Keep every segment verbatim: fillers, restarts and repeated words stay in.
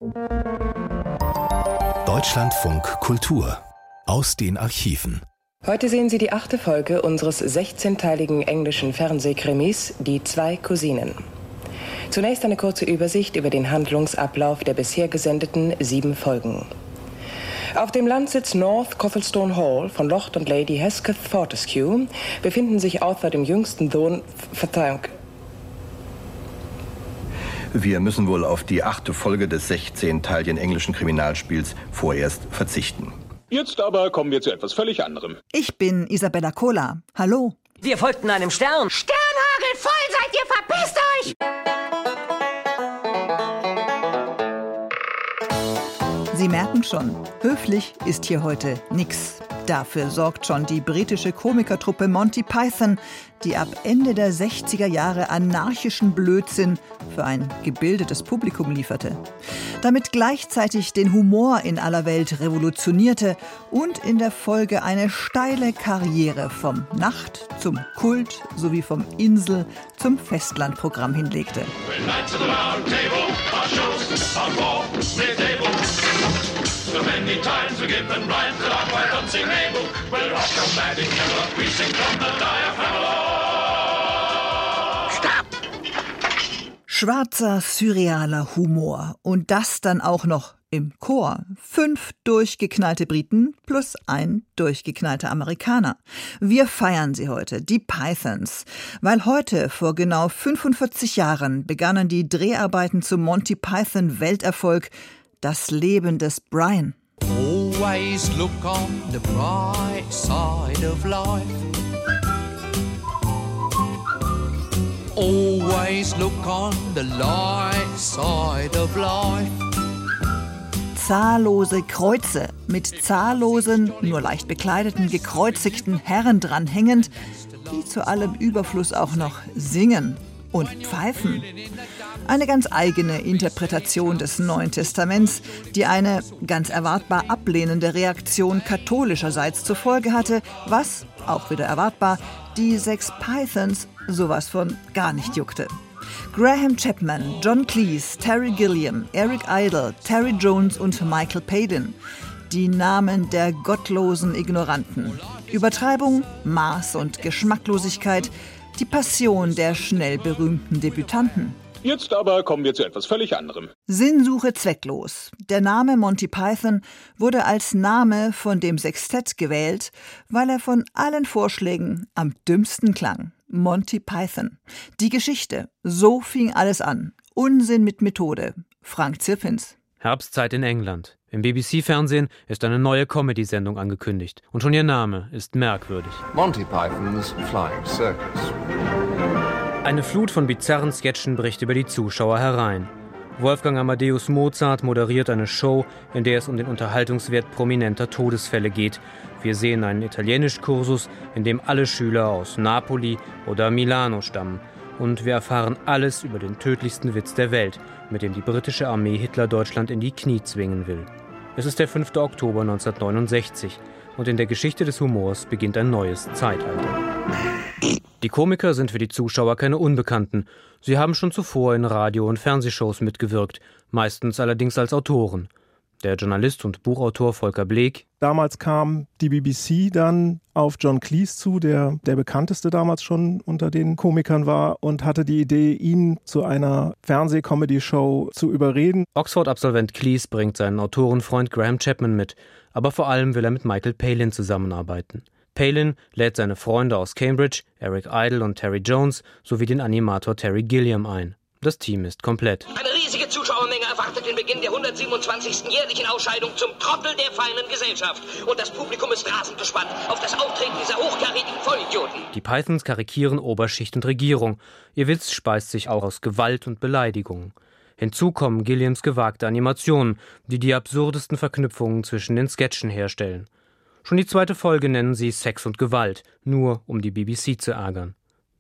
Deutschlandfunk Kultur aus den Archiven. Heute sehen Sie die achte Folge unseres sechzehnteiligen englischen Fernsehkrimis Die zwei Cousinen. Zunächst eine kurze Übersicht über den Handlungsablauf der bisher gesendeten sieben Folgen. Auf dem Landsitz North Cothelstone Hall von Lord und Lady Hesketh Fortescue befinden sich Arthur dem jüngsten Sohn... Verzeihung... Wir müssen wohl auf die achte Folge des sechzehnteiligen englischen Kriminalspiels vorerst verzichten. Jetzt aber kommen wir zu etwas völlig anderem. Ich bin Isabella Kohler. Hallo. Wir folgten einem Stern. Sternhagel voll seid ihr, verpisst euch! Sie merken schon, höflich ist hier heute nix. Dafür sorgt schon die britische Komikertruppe Monty Python, die ab Ende der sechziger Jahre anarchischen Blödsinn für ein gebildetes Publikum lieferte. Damit gleichzeitig den Humor in aller Welt revolutionierte und in der Folge eine steile Karriere vom Nacht- zum Kult sowie vom Insel- zum Festlandprogramm hinlegte. Stopp! Schwarzer, surrealer Humor. Und das dann auch noch im Chor. Fünf durchgeknallte Briten plus ein durchgeknallter Amerikaner. Wir feiern sie heute, die Pythons. Weil heute, vor genau fünfundvierzig Jahren, begannen die Dreharbeiten zum Monty Python Welterfolg Das Leben des Brian. Always look on the bright side of life. Always look on the light side of life. Zahllose Kreuze mit zahllosen, nur leicht bekleideten, gekreuzigten Herren dranhängend, die zu allem Überfluss auch noch singen und pfeifen. Eine ganz eigene Interpretation des Neuen Testaments, die eine ganz erwartbar ablehnende Reaktion katholischerseits zur Folge hatte, was, auch wieder erwartbar, die sechs Pythons sowas von gar nicht juckte. Graham Chapman, John Cleese, Terry Gilliam, Eric Idle, Terry Jones und Michael Palin. Die Namen der gottlosen Ignoranten. Übertreibung, Maß und Geschmacklosigkeit, die Passion der schnell berühmten Debütanten. Jetzt aber kommen wir zu etwas völlig anderem. Sinnsuche zwecklos. Der Name Monty Python wurde als Name von dem Sextett gewählt, weil er von allen Vorschlägen am dümmsten klang. Monty Python. Die Geschichte. So fing alles an. Unsinn mit Methode. Frank Zirpins. Herbstzeit in England. Im B B C-Fernsehen ist eine neue Comedy-Sendung angekündigt. Und schon ihr Name ist merkwürdig. Monty Python's Flying Circus. Eine Flut von bizarren Sketchen bricht über die Zuschauer herein. Wolfgang Amadeus Mozart moderiert eine Show, in der es um den Unterhaltungswert prominenter Todesfälle geht. Wir sehen einen Italienischkursus, in dem alle Schüler aus Napoli oder Milano stammen. Und wir erfahren alles über den tödlichsten Witz der Welt, mit dem die britische Armee Hitler-Deutschland in die Knie zwingen will. Es ist der fünfte Oktober neunzehnhundertneunundsechzig und in der Geschichte des Humors beginnt ein neues Zeitalter. Die Komiker sind für die Zuschauer keine Unbekannten. Sie haben schon zuvor in Radio- und Fernsehshows mitgewirkt, meistens allerdings als Autoren. Der Journalist und Buchautor Volker Bleek. Damals kam die B B C dann auf John Cleese zu, der der bekannteste damals schon unter den Komikern war, und hatte die Idee, ihn zu einer Fernseh-Comedy-Show zu überreden. Oxford-Absolvent Cleese bringt seinen Autorenfreund Graham Chapman mit, aber vor allem will er mit Michael Palin zusammenarbeiten. Palin lädt seine Freunde aus Cambridge, Eric Idle und Terry Jones, sowie den Animator Terry Gilliam ein. Das Team ist komplett. Eine riesige Zuschauermenge erwartet den Beginn der hundertsiebenundzwanzigsten jährlichen Ausscheidung zum Trottel der feinen Gesellschaft. Und das Publikum ist rasend gespannt auf das Auftreten dieser hochkarätigen Vollidioten. Die Pythons karikieren Oberschicht und Regierung. Ihr Witz speist sich auch aus Gewalt und Beleidigungen. Hinzu kommen Gilliams gewagte Animationen, die die absurdesten Verknüpfungen zwischen den Sketchen herstellen. Schon die zweite Folge nennen sie Sex und Gewalt, nur um die B B C zu ärgern.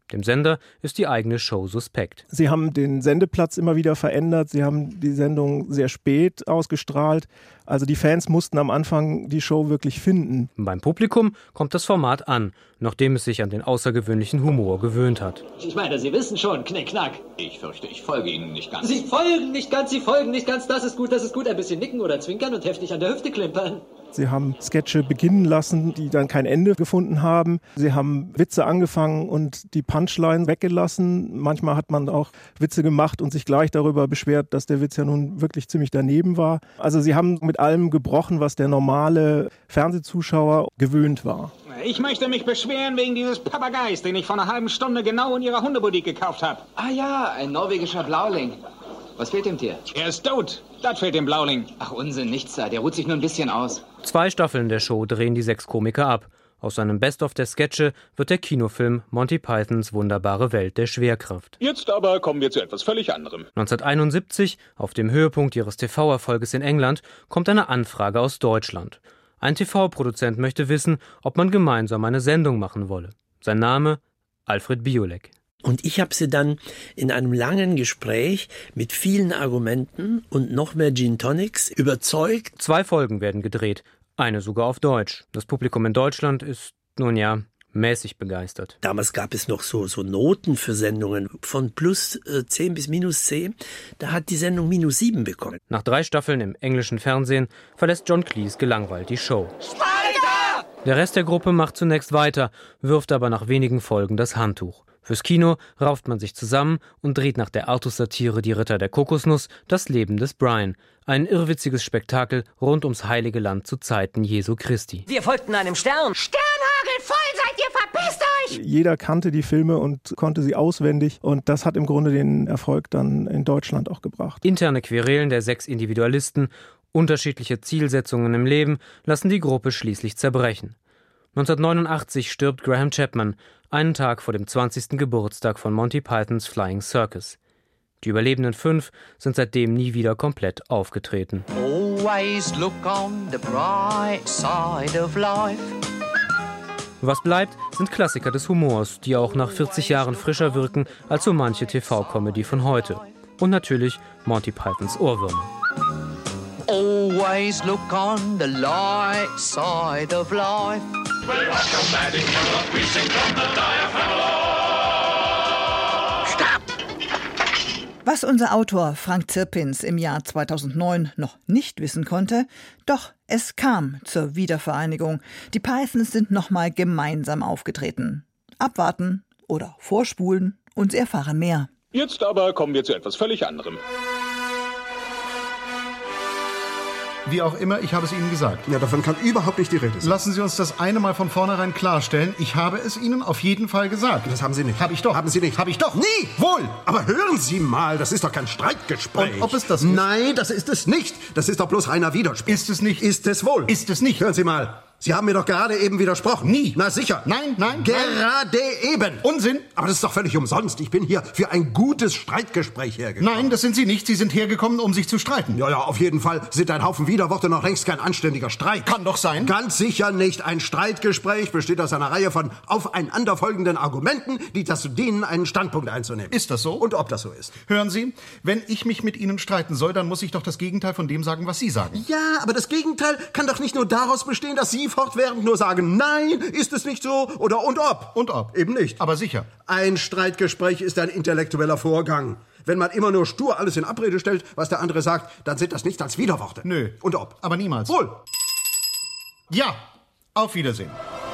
Dem Sender ist die eigene Show suspekt. Sie haben den Sendeplatz immer wieder verändert. Sie haben die Sendung sehr spät ausgestrahlt. Also die Fans mussten am Anfang die Show wirklich finden. Beim Publikum kommt das Format an, nachdem es sich an den außergewöhnlichen Humor gewöhnt hat. Ich meine, Sie wissen schon, Knick, Knack. Ich fürchte, ich folge Ihnen nicht ganz. Sie folgen nicht ganz, Sie folgen nicht ganz. Das ist gut, das ist gut. Ein bisschen nicken oder zwinkern und heftig an der Hüfte klimpern. Sie haben Sketche beginnen lassen, die dann kein Ende gefunden haben. Sie haben Witze angefangen und die Punchline weggelassen. Manchmal hat man auch Witze gemacht und sich gleich darüber beschwert, dass der Witz ja nun wirklich ziemlich daneben war. Also sie haben mit allem gebrochen, was der normale Fernsehzuschauer gewöhnt war. Ich möchte mich beschweren wegen dieses Papageis, den ich vor einer halben Stunde genau in Ihrer Hundeboutique gekauft habe. Ah ja, ein norwegischer Blauling. Was fehlt dem Tier? Er ist tot. Das fehlt dem Blauling. Ach Unsinn, nichts da. Der ruht sich nur ein bisschen aus. Zwei Staffeln der Show drehen die sechs Komiker ab. Aus seinem Best-of der Sketche wird der Kinofilm Monty Pythons wunderbare Welt der Schwerkraft. Jetzt aber kommen wir zu etwas völlig anderem. neunzehnhunderteinundsiebzig, auf dem Höhepunkt ihres T V-Erfolges in England, kommt eine Anfrage aus Deutschland. Ein T V-Produzent möchte wissen, ob man gemeinsam eine Sendung machen wolle. Sein Name? Alfred Biolek. Und ich habe sie dann in einem langen Gespräch mit vielen Argumenten und noch mehr Gin Tonics überzeugt. Zwei Folgen werden gedreht, eine sogar auf Deutsch. Das Publikum in Deutschland ist, nun ja, mäßig begeistert. Damals gab es noch so, so Noten für Sendungen von plus äh, zehn bis minus zehn. Da hat die Sendung minus sieben bekommen. Nach drei Staffeln im englischen Fernsehen verlässt John Cleese gelangweilt die Show. Spider! Der Rest der Gruppe macht zunächst weiter, wirft aber nach wenigen Folgen das Handtuch. Fürs Kino rauft man sich zusammen und dreht nach der Artus-Satire Die Ritter der Kokosnuss das Leben des Brian. Ein irrwitziges Spektakel rund ums Heilige Land zu Zeiten Jesu Christi. Wir folgten einem Stern. Sternhagel voll seid ihr, verpisst euch! Jeder kannte die Filme und konnte sie auswendig. Und das hat im Grunde den Erfolg dann in Deutschland auch gebracht. Interne Querelen der sechs Individualisten, unterschiedliche Zielsetzungen im Leben lassen die Gruppe schließlich zerbrechen. neunzehnhundertneunundachtzig stirbt Graham Chapman, einen Tag vor dem zwanzigsten Geburtstag von Monty Pythons Flying Circus. Die überlebenden fünf sind seitdem nie wieder komplett aufgetreten. Always look on the bright side of life. Was bleibt, sind Klassiker des Humors, die auch nach vierzig Jahren frischer wirken als so manche T V-Comedy von heute. Und natürlich Monty Pythons Ohrwürmer. Always look on the light side of life. Stopp! Was unser Autor Frank Zirpins im Jahr zweitausendneun noch nicht wissen konnte, doch es kam zur Wiedervereinigung. Die Pythons sind nochmal gemeinsam aufgetreten. Abwarten oder vorspulen und Sie erfahren mehr. Jetzt aber kommen wir zu etwas völlig anderem. Wie auch immer, ich habe es Ihnen gesagt. Ja, davon kann überhaupt nicht die Rede sein. Lassen Sie uns das eine Mal von vornherein klarstellen. Ich habe es Ihnen auf jeden Fall gesagt. Das haben Sie nicht. Habe ich doch. Haben Sie nicht. Habe ich doch. Nie! Wohl! Aber hören Sie mal, das ist doch kein Streitgespräch. Und ob es das ist? Nein, das ist es nicht. Das ist doch bloß reiner Widerspruch. Ist es nicht? Ist es wohl? Ist es nicht? Hören Sie mal. Sie haben mir doch gerade eben widersprochen. Nie. Na sicher. Nein, nein, Gerade nein. eben. Unsinn. Aber das ist doch völlig umsonst. Ich bin hier für ein gutes Streitgespräch hergekommen. Nein, das sind Sie nicht. Sie sind hergekommen, um sich zu streiten. Ja, ja, auf jeden Fall sind ein Haufen Widerworte noch längst kein anständiger Streit. Kann doch sein. Ganz sicher nicht. Ein Streitgespräch besteht aus einer Reihe von aufeinanderfolgenden Argumenten, die dazu dienen, einen Standpunkt einzunehmen. Ist das so? Und ob das so ist. Hören Sie, wenn ich mich mit Ihnen streiten soll, dann muss ich doch das Gegenteil von dem sagen, was Sie sagen. Ja, aber das Gegenteil kann doch nicht nur daraus bestehen, dass Sie fortwährend nur sagen, nein, ist es nicht so, oder und ob. Und ob. Eben nicht. Aber sicher. Ein Streitgespräch ist ein intellektueller Vorgang. Wenn man immer nur stur alles in Abrede stellt, was der andere sagt, dann sind das nichts als Widerworte. Nö. Und ob. Aber niemals. Wohl. Ja, auf Wiedersehen.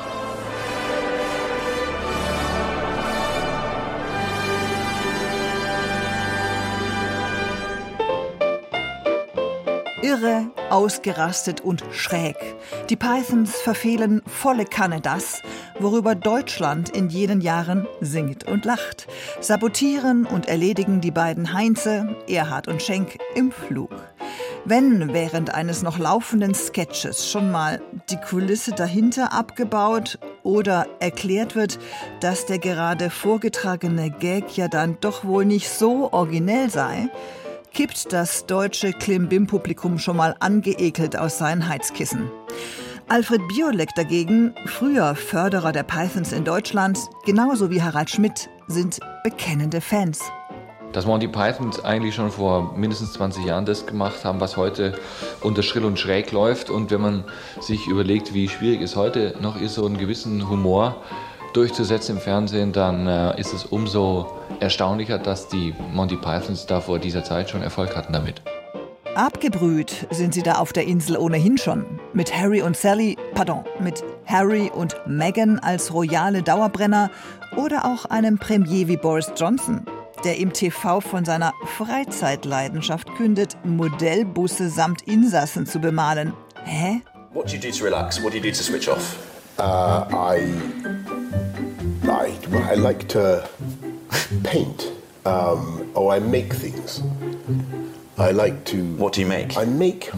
Irre, ausgerastet und schräg. Die Pythons verfehlen volle Kanne das, worüber Deutschland in jenen Jahren singt und lacht. Sabotieren und erledigen die beiden Heinze, Erhard und Schenk, im Flug. Wenn während eines noch laufenden Sketches schon mal die Kulisse dahinter abgebaut oder erklärt wird, dass der gerade vorgetragene Gag ja dann doch wohl nicht so originell sei, kippt das deutsche Klimbim-Publikum schon mal angeekelt aus seinen Heizkissen. Alfred Biolek dagegen, früher Förderer der Pythons in Deutschland, genauso wie Harald Schmidt, sind bekennende Fans. Dass Monty Python eigentlich schon vor mindestens zwanzig Jahren das gemacht haben, was heute unter Schrill und Schräg läuft. Und wenn man sich überlegt, wie schwierig es heute noch ist, so einen gewissen Humor durchzusetzen im Fernsehen, dann äh, ist es umso erstaunlicher, dass die Monty Pythons da vor dieser Zeit schon Erfolg hatten damit. Abgebrüht sind sie da auf der Insel ohnehin schon. Mit Harry und Sally, pardon, mit Harry und Meghan als royale Dauerbrenner oder auch einem Premier wie Boris Johnson, der im T V von seiner Freizeitleidenschaft kündet, Modellbusse samt Insassen zu bemalen. Hä? What do you do to relax? What do you do to switch off? Uh, I, I, I like to paint, um, or I make things. I like to... What do you make? I make...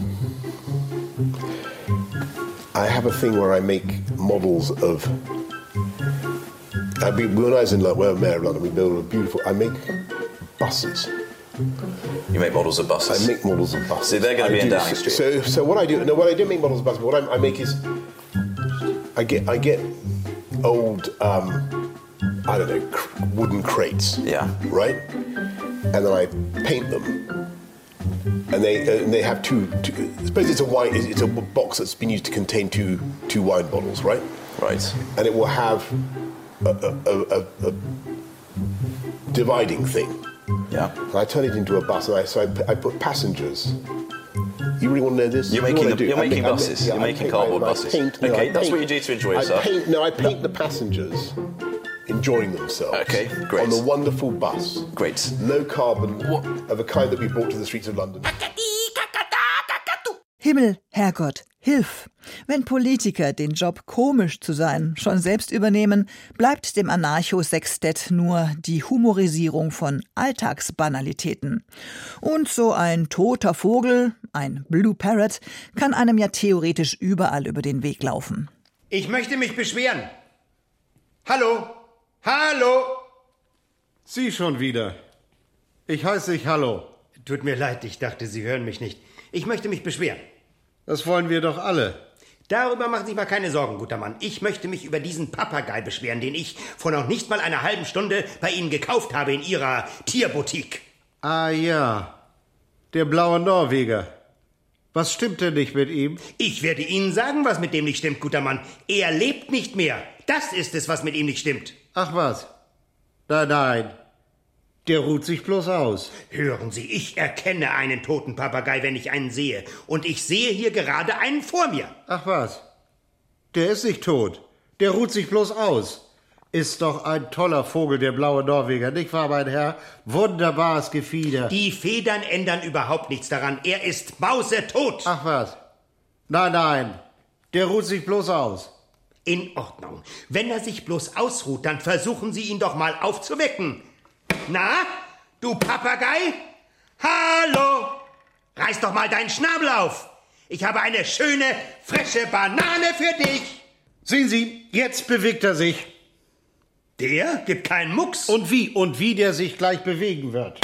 I have a thing where I make models of... I mean, when I was in London, well, Mayor of London, we built a beautiful... I make buses. You make models of buses? I make models of buses. So they're going to be I in do, Downing Street? So, so what I do... No, what I do make models of buses, but what I, I make is... I get, I get old, um, I don't know, cr- wooden crates. Yeah. Right? And then I paint them. And they uh, and they have two, two. I suppose it's a wine. It's a box that's been used to contain two two wine bottles, right? Right. And it will have a, a, a, a dividing thing. Yeah. And I turn it into a bus, and I so I, I put passengers. You really want to know this? You're You making know the, you're I making make, buses. I make, yeah, you're I making paint, cardboard I, I buses. Paint, no, okay, I that's paint, what you do to enjoy I yourself. Paint, no, I paint the passengers enjoying themselves. Okay, great. On the wonderful bus. Great. Low carbon, what? Of a kind that we brought to the streets of London. Himmel, Herrgott, hilf! Wenn Politiker den Job, komisch zu sein, schon selbst übernehmen, bleibt dem Anarcho-Sextett nur die Humorisierung von Alltagsbanalitäten. Und so ein toter Vogel, ein Blue Parrot, kann einem ja theoretisch überall über den Weg laufen. Ich möchte mich beschweren. Hallo? Hallo? Sie schon wieder. Ich heiße dich Hallo. Tut mir leid, ich dachte, Sie hören mich nicht. Ich möchte mich beschweren. Das wollen wir doch alle. Darüber machen Sie sich mal keine Sorgen, guter Mann. Ich möchte mich über diesen Papagei beschweren, den ich vor noch nicht mal einer halben Stunde bei Ihnen gekauft habe in Ihrer Tierboutique. Ah ja, der blaue Norweger. Was stimmt denn nicht mit ihm? Ich werde Ihnen sagen, was mit dem nicht stimmt, guter Mann. Er lebt nicht mehr. Das ist es, was mit ihm nicht stimmt. Ach was? Nein, nein. Der ruht sich bloß aus. Hören Sie, ich erkenne einen toten Papagei, wenn ich einen sehe. Und ich sehe hier gerade einen vor mir. Ach was? Der ist nicht tot. Der ruht sich bloß aus. Ist doch ein toller Vogel, der blaue Norweger, nicht wahr, mein Herr? Wunderbares Gefieder. Die Federn ändern überhaupt nichts daran. Er ist mausetot. Ach was? Nein, nein. Der ruht sich bloß aus. In Ordnung. Wenn er sich bloß ausruht, dann versuchen Sie ihn doch mal aufzuwecken. Na, du Papagei? Hallo! Reiß doch mal deinen Schnabel auf! Ich habe eine schöne, frische Banane für dich! Sehen Sie, jetzt bewegt er sich. Der gibt keinen Mucks. Und wie? Und wie der sich gleich bewegen wird.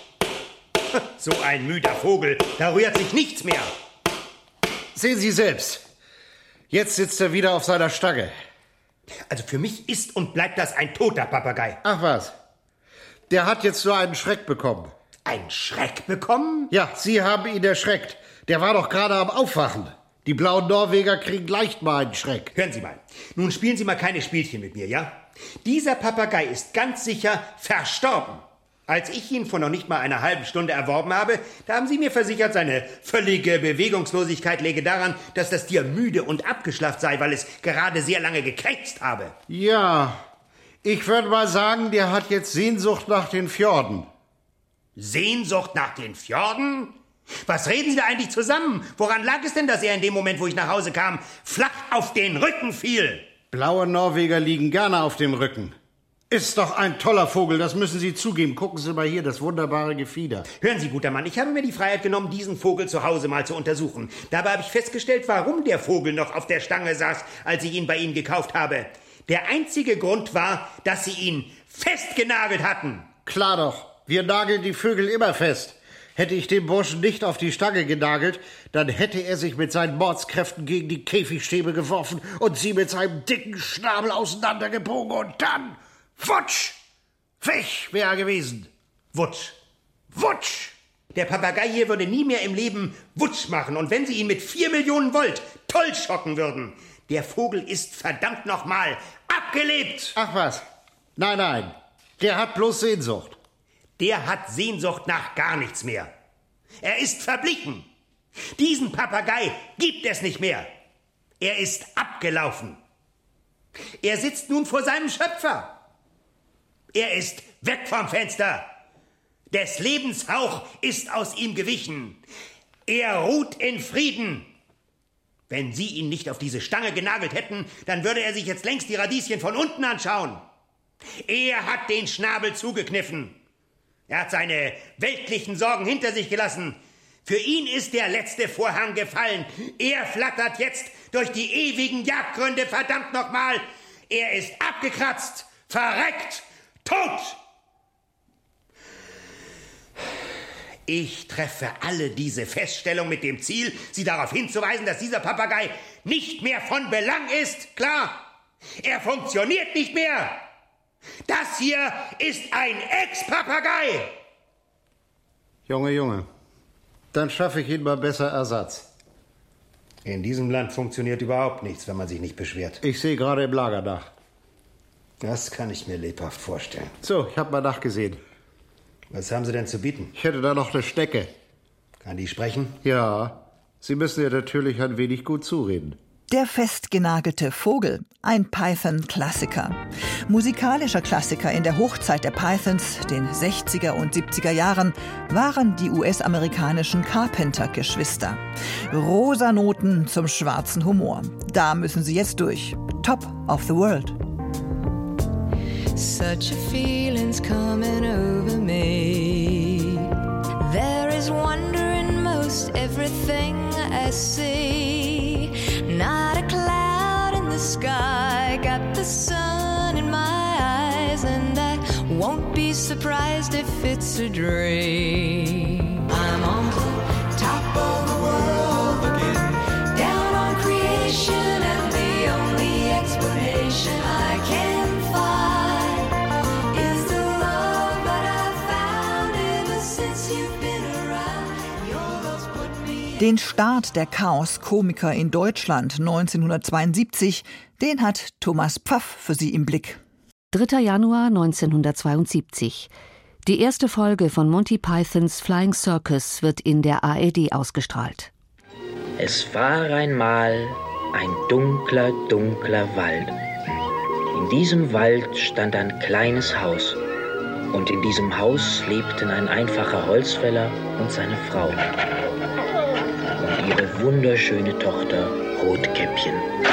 So ein müder Vogel, da rührt sich nichts mehr. Sehen Sie selbst. Jetzt sitzt er wieder auf seiner Stange. Also für mich ist und bleibt das ein toter Papagei. Ach was? Der hat jetzt nur einen Schreck bekommen. Einen Schreck bekommen? Ja, Sie haben ihn erschreckt. Der war doch gerade am Aufwachen. Die blauen Norweger kriegen leicht mal einen Schreck. Hören Sie mal. Nun spielen Sie mal keine Spielchen mit mir, ja? Dieser Papagei ist ganz sicher verstorben. Als ich ihn vor noch nicht mal einer halben Stunde erworben habe, da haben Sie mir versichert, seine völlige Bewegungslosigkeit läge daran, dass das Tier müde und abgeschlafft sei, weil es gerade sehr lange gekrächzt habe. Ja, ich würde mal sagen, der hat jetzt Sehnsucht nach den Fjorden. Sehnsucht nach den Fjorden? Was reden Sie da eigentlich zusammen? Woran lag es denn, dass er in dem Moment, wo ich nach Hause kam, flach auf den Rücken fiel? Blaue Norweger liegen gerne auf dem Rücken. Ist doch ein toller Vogel, das müssen Sie zugeben. Gucken Sie mal hier, das wunderbare Gefieder. Hören Sie, guter Mann, ich habe mir die Freiheit genommen, diesen Vogel zu Hause mal zu untersuchen. Dabei habe ich festgestellt, warum der Vogel noch auf der Stange saß, als ich ihn bei Ihnen gekauft habe. Der einzige Grund war, dass Sie ihn festgenagelt hatten. Klar doch, wir nageln die Vögel immer fest. Hätte ich den Burschen nicht auf die Stange genagelt, dann hätte er sich mit seinen Mordskräften gegen die Käfigstäbe geworfen und sie mit seinem dicken Schnabel auseinandergebogen und dann... Futsch! Pfech wäre er gewesen. Wutsch. Wutsch! Der Papagei hier würde nie mehr im Leben Wutsch machen. Und wenn Sie ihn mit vier Millionen Volt toll schocken würden, der Vogel ist verdammt nochmal abgelebt. Ach was? Nein, nein. Der hat bloß Sehnsucht. Der hat Sehnsucht nach gar nichts mehr. Er ist verblichen. Diesen Papagei gibt es nicht mehr. Er ist abgelaufen. Er sitzt nun vor seinem Schöpfer. Er ist weg vom Fenster. Des Lebens Hauch ist aus ihm gewichen. Er ruht in Frieden. Wenn Sie ihn nicht auf diese Stange genagelt hätten, dann würde er sich jetzt längst die Radieschen von unten anschauen. Er hat den Schnabel zugekniffen. Er hat seine weltlichen Sorgen hinter sich gelassen. Für ihn ist der letzte Vorhang gefallen. Er flattert jetzt durch die ewigen Jagdgründe, verdammt nochmal. Er ist abgekratzt, verreckt, tot. Ich treffe alle diese Feststellungen mit dem Ziel, Sie darauf hinzuweisen, dass dieser Papagei nicht mehr von Belang ist. Klar, er funktioniert nicht mehr. Das hier ist ein Ex-Papagei. Junge, Junge, dann schaffe ich Ihnen mal besser Ersatz. In diesem Land funktioniert überhaupt nichts, wenn man sich nicht beschwert. Ich sehe gerade im Lager nach. Das kann ich mir lebhaft vorstellen. So, ich habe mal nachgesehen. Was haben Sie denn zu bieten? Ich hätte da noch eine Schnecke. Kann die sprechen? Ja, Sie müssen ihr natürlich ein wenig gut zureden. Der festgenagelte Vogel, ein Python-Klassiker. Musikalischer Klassiker in der Hochzeit der Pythons, den sechziger und siebziger Jahren, waren die U S-amerikanischen Carpenter-Geschwister. Rosa Noten zum schwarzen Humor. Da müssen sie jetzt durch. Top of the World. Such a feeling's coming over me. There is wonder in most everything I see. Not a cloud in the sky, got the sun in my eyes, and I won't be surprised if it's a dream. I'm on the top of the world looking down on creation, and the only explanation I can find is the love that I've found ever since you've been around. Your love's put me. Den Start der Chaos-Komiker in Deutschland neunzehnhundertzweiundsiebzig, den hat Thomas Pfaff für Sie im Blick. dritter Januar neunzehnhundertzweiundsiebzig. Die erste Folge von Monty Pythons Flying Circus wird in der A R D ausgestrahlt. Es war einmal ein dunkler, dunkler Wald. In diesem Wald stand ein kleines Haus. Und in diesem Haus lebten ein einfacher Holzfäller und seine Frau. Und ihre wunderschöne Tochter Rotkäppchen.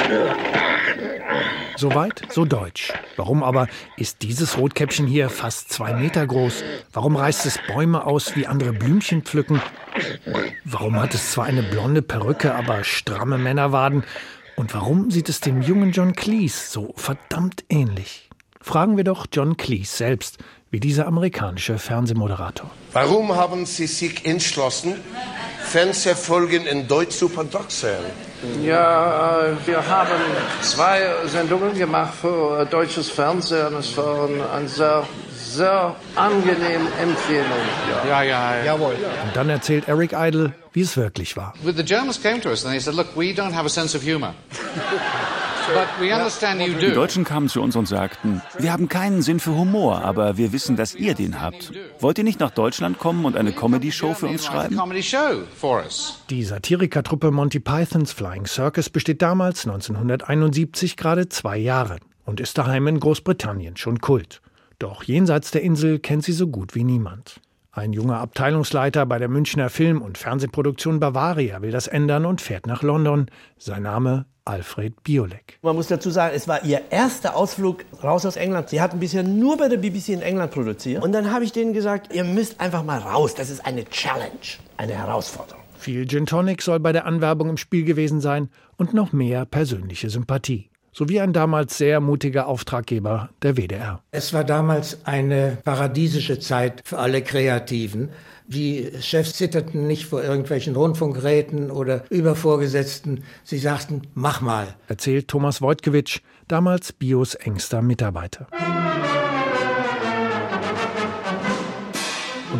Soweit, so deutsch. Warum aber ist dieses Rotkäppchen hier fast zwei Meter groß? Warum reißt es Bäume aus, wie andere Blümchen pflücken? Warum hat es zwar eine blonde Perücke, aber stramme Männerwaden? Und warum sieht es dem jungen John Cleese so verdammt ähnlich? Fragen wir doch John Cleese selbst, wie dieser amerikanische Fernsehmoderator. Warum haben Sie sich entschlossen, Fernsehfolgen in Deutsch zu produzieren? Ja, wir haben zwei Sendungen gemacht für deutsches Fernsehen. Es waren eine sehr, sehr angenehme Empfehlung. Ja, ja, ja. Jawohl. Und dann erzählt Eric Idle, wie es wirklich war. The Germans came to us and they said, look, we don't have a sense of humor. But we understand you do. Die Deutschen kamen zu uns und sagten, wir haben keinen Sinn für Humor, aber wir wissen, dass ihr den habt. Wollt ihr nicht nach Deutschland kommen und eine Comedy-Show für uns schreiben? Die Satirikertruppe Monty Pythons Flying Circus besteht damals, neunzehnhunderteinundsiebzig, gerade zwei Jahre und ist daheim in Großbritannien schon Kult. Doch jenseits der Insel kennt sie so gut wie niemand. Ein junger Abteilungsleiter bei der Münchner Film- und Fernsehproduktion Bavaria will das ändern und fährt nach London. Sein Name Alfred Biolek. Man muss dazu sagen, es war ihr erster Ausflug raus aus England. Sie hatten bisher nur bei der B B C in England produziert. Und dann habe ich denen gesagt, ihr müsst einfach mal raus. Das ist eine Challenge, eine Herausforderung. Viel Gin Tonic soll bei der Anwerbung im Spiel gewesen sein und noch mehr persönliche Sympathie. Sowie ein damals sehr mutiger Auftraggeber der W D R. Es war damals eine paradiesische Zeit für alle Kreativen. Die Chefs zitterten nicht vor irgendwelchen Rundfunkräten oder Übervorgesetzten. Sie sagten, mach mal. Erzählt Thomas Wojtkiewicz, damals Bios engster Mitarbeiter.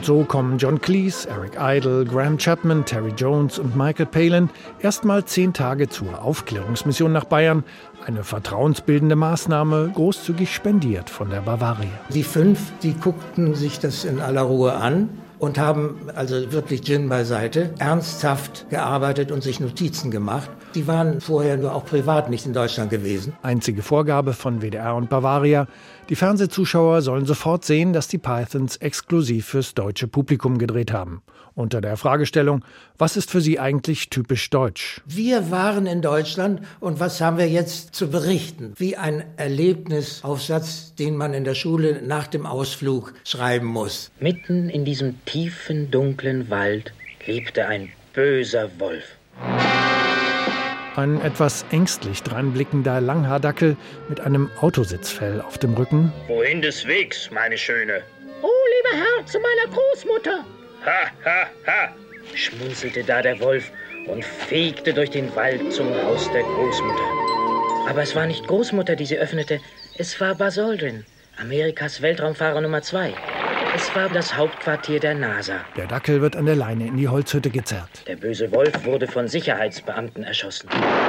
Und so kommen John Cleese, Eric Idle, Graham Chapman, Terry Jones und Michael Palin erstmal zehn Tage zur Aufklärungsmission nach Bayern. Eine vertrauensbildende Maßnahme, großzügig spendiert von der Bavaria. Die fünf, die guckten sich das in aller Ruhe an und haben also wirklich Gin beiseite, ernsthaft gearbeitet und sich Notizen gemacht. Die waren vorher nur auch privat nicht in Deutschland gewesen. Einzige Vorgabe von W D R und Bavaria: Die Fernsehzuschauer sollen sofort sehen, dass die Pythons exklusiv fürs deutsche Publikum gedreht haben. Unter der Fragestellung: Was ist für sie eigentlich typisch deutsch? Wir waren in Deutschland und was haben wir jetzt zu berichten? Wie ein Erlebnisaufsatz, den man in der Schule nach dem Ausflug schreiben muss. Mitten in diesem tiefen, dunklen Wald lebte ein böser Wolf. Ein etwas ängstlich dreinblickender Langhaardackel mit einem Autositzfell auf dem Rücken. Wohin des Wegs, meine Schöne? Oh, lieber Herr, zu meiner Großmutter. Ha, ha, ha, schmunzelte da der Wolf und fegte durch den Wald zum Haus der Großmutter. Aber es war nicht Großmutter, die sie öffnete, es war Buzz Aldrin, Amerikas Weltraumfahrer Nummer zwei. Es war das Hauptquartier der NASA. Der Dackel wird an der Leine in die Holzhütte gezerrt. Der böse Wolf wurde von Sicherheitsbeamten erschossen.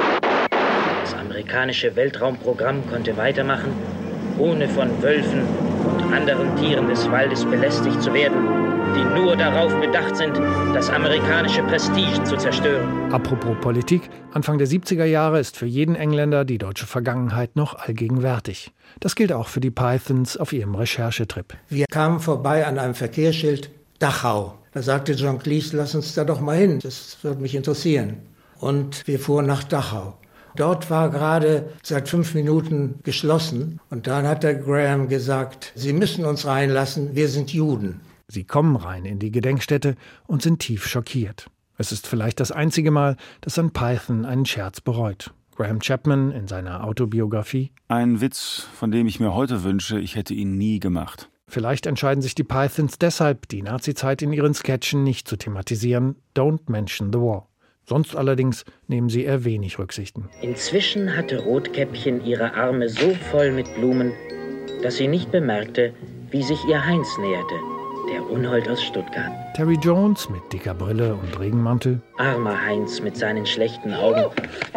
Das amerikanische Weltraumprogramm konnte weitermachen, ohne von Wölfen und anderen Tieren des Waldes belästigt zu werden, die nur darauf bedacht sind, das amerikanische Prestige zu zerstören. Apropos Politik, Anfang der siebziger Jahre ist für jeden Engländer die deutsche Vergangenheit noch allgegenwärtig. Das gilt auch für die Pythons auf ihrem Recherchetrip. Wir kamen vorbei an einem Verkehrsschild Dachau. Da sagte John Cleese, lass uns da doch mal hin, das würde mich interessieren. Und wir fuhren nach Dachau. Dort war gerade seit fünf Minuten geschlossen. Und dann hat der Graham gesagt, Sie müssen uns reinlassen, wir sind Juden. Sie kommen rein in die Gedenkstätte und sind tief schockiert. Es ist vielleicht das einzige Mal, dass ein Python einen Scherz bereut. Graham Chapman in seiner Autobiografie: Ein Witz, von dem ich mir heute wünsche, ich hätte ihn nie gemacht. Vielleicht entscheiden sich die Pythons deshalb, die Nazizeit in ihren Sketchen nicht zu thematisieren. Don't mention the war. Sonst allerdings nehmen sie eher wenig Rücksichten. Inzwischen hatte Rotkäppchen ihre Arme so voll mit Blumen, dass sie nicht bemerkte, wie sich ihr Heinz näherte, der Unhold aus Stuttgart. Terry Jones mit dicker Brille und Regenmantel. Armer Heinz mit seinen schlechten Augen.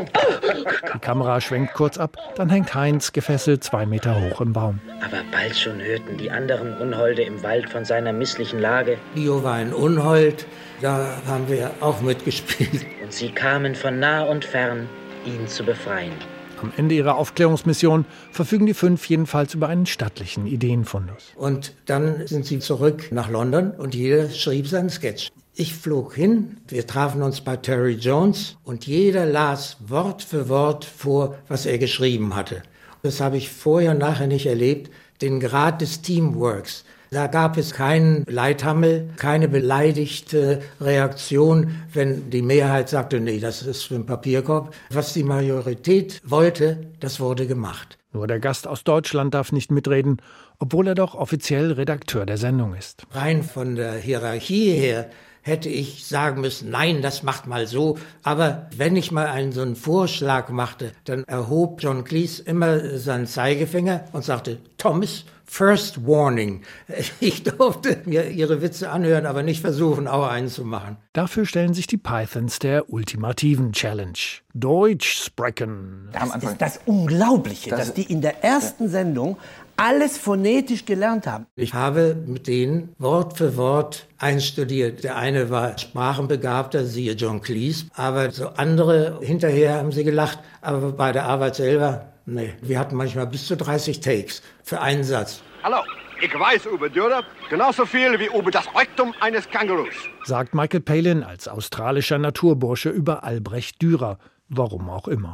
Die Kamera schwenkt kurz ab, dann hängt Heinz gefesselt zwei Meter hoch im Baum. Aber bald schon hörten die anderen Unholde im Wald von seiner misslichen Lage. Leo war ein Unhold, da haben wir auch mitgespielt. Und sie kamen von nah und fern, ihn zu befreien. Am Ende ihrer Aufklärungsmission verfügen die fünf jedenfalls über einen stattlichen Ideenfundus. Und dann sind sie zurück nach London und jeder schrieb seinen Sketch. Ich flog hin, wir trafen uns bei Terry Jones und jeder las Wort für Wort vor, was er geschrieben hatte. Das habe ich vorher und nachher nicht erlebt, den Grad des Teamworks. Da gab es keinen Leithammel, keine beleidigte Reaktion, wenn die Mehrheit sagte, nee, das ist für einen Papierkorb. Was die Majorität wollte, das wurde gemacht. Nur der Gast aus Deutschland darf nicht mitreden, obwohl er doch offiziell Redakteur der Sendung ist. Rein von der Hierarchie her hätte ich sagen müssen, nein, das macht mal so. Aber wenn ich mal einen so einen Vorschlag machte, dann erhob John Cleese immer seinen Zeigefinger und sagte, Thomas, first warning. Ich durfte mir ihre Witze anhören, aber nicht versuchen, auch einen zu machen. Dafür stellen sich die Pythons der ultimativen Challenge. Deutsch sprechen. Das ist das Unglaubliche, das dass die in der ersten Sendung alles phonetisch gelernt haben. Ich habe mit denen Wort für Wort einstudiert. Der eine war Sprachenbegabter, siehe John Cleese, aber so andere, hinterher haben sie gelacht, aber bei der Arbeit selber, nee. Wir hatten manchmal bis zu dreißig Takes für einen Satz. Hallo, ich weiß über Dürre genauso viel wie über das Rektum eines Kängurus, sagt Michael Palin als australischer Naturbursche über Albrecht Dürer. Warum auch immer.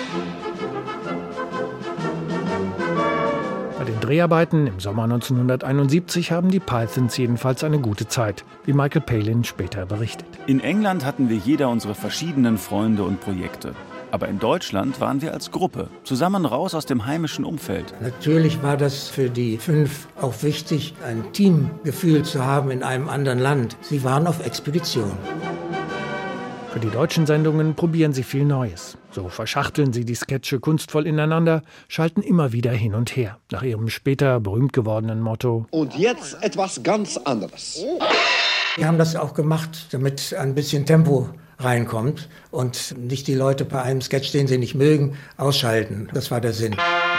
Bei den Dreharbeiten im Sommer neunzehnhunderteinundsiebzig haben die Pythons jedenfalls eine gute Zeit, wie Michael Palin später berichtet. In England hatten wir jeder unsere verschiedenen Freunde und Projekte. Aber in Deutschland waren wir als Gruppe, zusammen raus aus dem heimischen Umfeld. Natürlich war das für die fünf auch wichtig, ein Teamgefühl zu haben in einem anderen Land. Sie waren auf Expedition. Für die deutschen Sendungen probieren sie viel Neues. So verschachteln sie die Sketche kunstvoll ineinander, schalten immer wieder hin und her. Nach ihrem später berühmt gewordenen Motto: Und jetzt etwas ganz anderes. Wir haben das auch gemacht, damit ein bisschen Tempo reinkommt und nicht die Leute bei einem Sketch, den sie nicht mögen, ausschalten. Das war der Sinn.